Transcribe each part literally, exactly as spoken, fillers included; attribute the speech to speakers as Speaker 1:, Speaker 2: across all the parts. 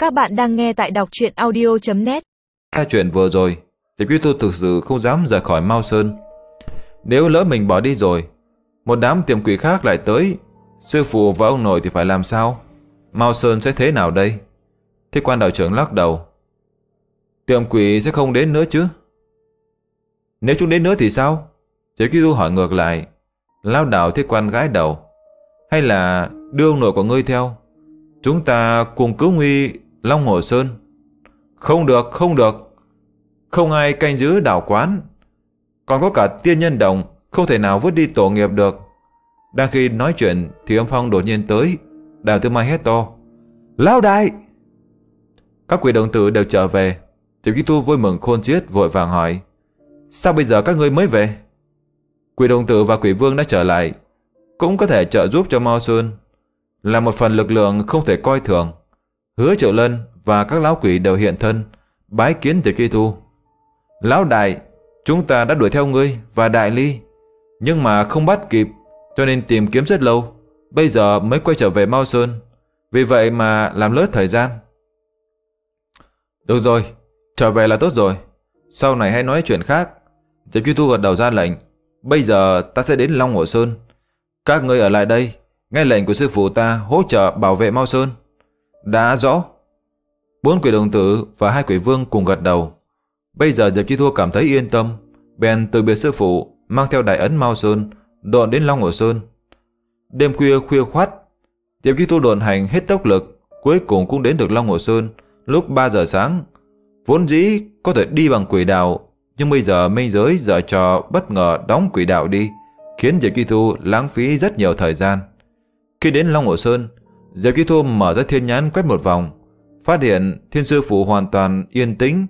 Speaker 1: Các bạn đang nghe tại đọc truyện audio chấm net.
Speaker 2: Hai chuyện vừa rồi, Diệp Duy Tu thực sự không dám rời khỏi Mao Sơn. Nếu lỡ mình bỏ đi rồi, một đám tiệm quỷ khác lại tới, sư phụ và ông nội thì phải làm sao? Mao Sơn sẽ thế nào đây? Thiết Quan đạo trưởng lắc đầu. Tiệm quỷ sẽ không đến nữa chứ? Nếu chúng đến nữa thì sao? Diệp Duy Tu hỏi ngược lại. Lão đạo Thiết Quan gãi đầu. Hay là đưa ông nội của ngươi theo, chúng ta cùng cứu nguy Long Hồ Sơn? Không được, không được. Không ai canh giữ đạo quán, còn có cả tiên nhân đồng, không thể nào vứt đi tổ nghiệp được. Đang khi nói chuyện thì âm phong đột nhiên tới. Đào Tư Mai hét to. Lão đại! Các quỷ đồng tử đều trở về. Diệp Duy Tu vui mừng khôn xiết, vội vàng hỏi. Sao bây giờ các ngươi mới về? Quỷ đồng tử và quỷ vương đã trở lại, cũng có thể trợ giúp cho Mao Sơn, là một phần lực lượng không thể coi thường. Hứa Triệu Lân và các lão quỷ đều hiện thân bái kiến Diệp Duy Tu. Lão đại, chúng ta đã đuổi theo ngươi và Đại Ly, nhưng mà không bắt kịp, cho nên tìm kiếm rất lâu, bây giờ mới quay trở về Mao Sơn. Vì vậy mà làm lỡ thời gian. Được rồi, trở về là tốt rồi, sau này hãy nói chuyện khác. Diệp Duy Tu gật đầu ra lệnh. Bây giờ ta sẽ đến Long Hồ Sơn, các ngươi ở lại đây, nghe lệnh của sư phụ ta hỗ trợ bảo vệ Mao Sơn. Đã rõ. Bốn quỷ đồng tử và hai quỷ vương cùng gật đầu. Bây giờ Diệp Chi Thu cảm thấy yên tâm, bèn từ biệt sư phụ, mang theo đại ấn Mao Sơn, độn đến Long Hồ Sơn. Đêm khuya khuya khoắt, Diệp Chi Thu độn hành hết tốc lực, cuối cùng cũng đến được Long Hồ Sơn lúc ba giờ sáng. Vốn dĩ có thể đi bằng quỷ đạo, nhưng bây giờ minh giới giở trò bất ngờ đóng quỷ đạo đi, khiến Diệp Chi Thu lãng phí rất nhiều thời gian. Khi đến Long Hồ Sơn, Diệp Chi Thu mở ra thiên nhãn quét một vòng, phát hiện Thiên Sư Phủ hoàn toàn yên tĩnh.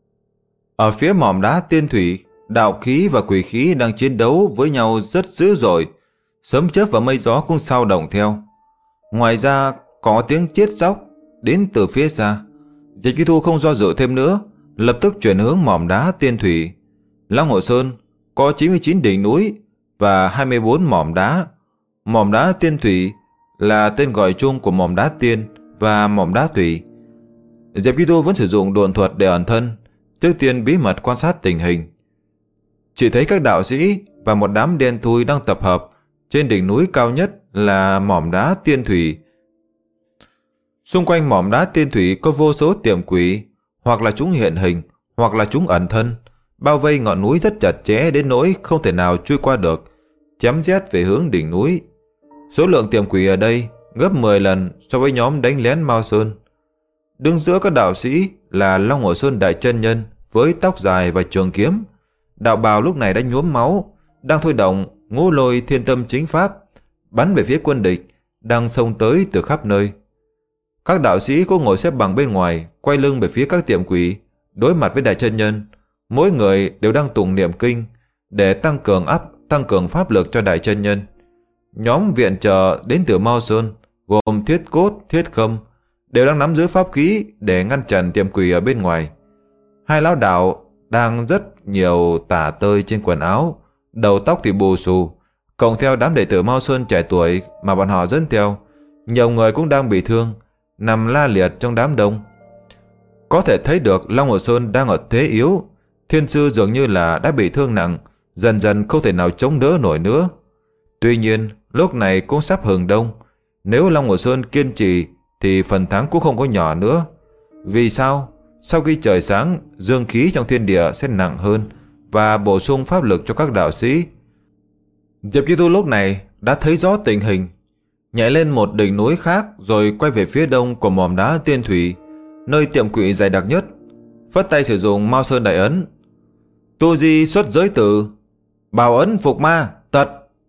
Speaker 2: Ở phía mỏm đá tiên thủy, đạo khí và quỷ khí đang chiến đấu với nhau rất dữ dội, sấm chớp và mây gió cũng sao động theo. Ngoài ra có tiếng chết chóc đến từ phía xa. Diệp Chi Thu không do dự thêm nữa, lập tức chuyển hướng mỏm đá tiên thủy. Long Hồ Sơn có chín mươi chín đỉnh núi và hai mươi bốn mỏm đá. Mỏm đá tiên thủy là tên gọi chung của mỏm đá tiên và mỏm đá thủy. Diệp Chi Tu vẫn sử dụng độn thuật để ẩn thân, trước tiên bí mật quan sát tình hình. Chỉ thấy các đạo sĩ và một đám đen thui đang tập hợp trên đỉnh núi cao nhất là mỏm đá tiên thủy. Xung quanh mỏm đá tiên thủy có vô số tiệm quỷ, hoặc là chúng hiện hình, hoặc là chúng ẩn thân, bao vây ngọn núi rất chặt chẽ đến nỗi không thể nào chui qua được, chém giết về hướng đỉnh núi. Số lượng tiệm quỷ ở đây gấp mười lần so với nhóm đánh lén Mao Sơn. Đứng giữa các đạo sĩ là Long Hồ Sơn đại chân nhân với tóc dài và trường kiếm. Đạo bào lúc này đã nhuốm máu, đang thôi động Ngũ Lôi Thiên Tâm chính pháp, bắn về phía quân địch đang xông tới từ khắp nơi. Các đạo sĩ cũng ngồi xếp bằng bên ngoài, quay lưng về phía các tiệm quỷ, đối mặt với đại chân nhân. Mỗi người đều đang tụng niệm kinh để tăng cường áp, tăng cường pháp lực cho đại chân nhân. Nhóm viện trợ đến từ Mao Sơn gồm Thiết Cốt, Thiết Khâm đều đang nắm giữ pháp khí để ngăn chặn tiệm quỷ ở bên ngoài. Hai lão đạo đang rất nhiều tả tơi trên quần áo, đầu tóc thì bù xù, cộng theo đám đệ tử Mao Sơn trẻ tuổi mà bọn họ dẫn theo, nhiều người cũng đang bị thương, nằm la liệt trong đám đông. Có thể thấy được Long Hồ Sơn đang ở thế yếu, thiên sư dường như là đã bị thương nặng, dần dần không thể nào chống đỡ nổi nữa. Tuy nhiên, lúc này cũng sắp hừng đông, nếu Long Hồ Sơn kiên trì thì phần thắng cũng không có nhỏ nữa. Vì sao? Sau khi trời sáng, dương khí trong thiên địa sẽ nặng hơn và bổ sung pháp lực cho các đạo sĩ. Diệp Chi Tu lúc này đã thấy rõ tình hình, nhảy lên một đỉnh núi khác rồi quay về phía đông của mỏm đá tiên thủy, nơi tiệm quỷ dày đặc nhất, phất tay sử dụng Mao Sơn đại ấn. Tu di xuất giới tử, bảo ấn phục ma, tật.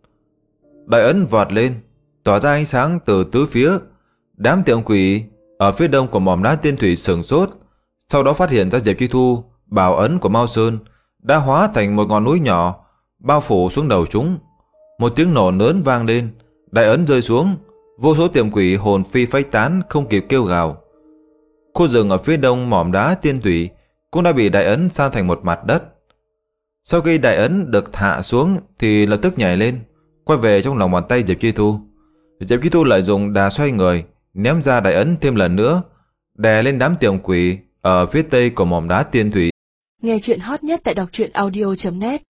Speaker 2: Đại ấn vọt lên, tỏa ra ánh sáng từ tứ phía. Đám tiệm quỷ ở phía đông của mỏm đá tiên thủy sửng sốt, sau đó phát hiện ra Diệp Chi Thu bảo ấn của Mao Sơn đã hóa thành một ngọn núi nhỏ, bao phủ xuống đầu chúng. Một tiếng nổ lớn vang lên, đại ấn rơi xuống, vô số tiệm quỷ hồn phi phách tán không kịp kêu gào. Khu rừng ở phía đông mỏm đá tiên thủy cũng đã bị đại ấn san thành một mặt đất. Sau khi đại ấn được hạ xuống thì lập tức nhảy lên, quay về trong lòng bàn tay Diệp Chi Thu. Diệp Chi Thu lại dùng đà xoay người, ném ra đại ấn thêm lần nữa. đè lên đám tiểu quỷ ở phía tây của mỏm đá Tiên Thủy.
Speaker 3: Nghe chuyện hot nhất tại đọc truyện audio chấm net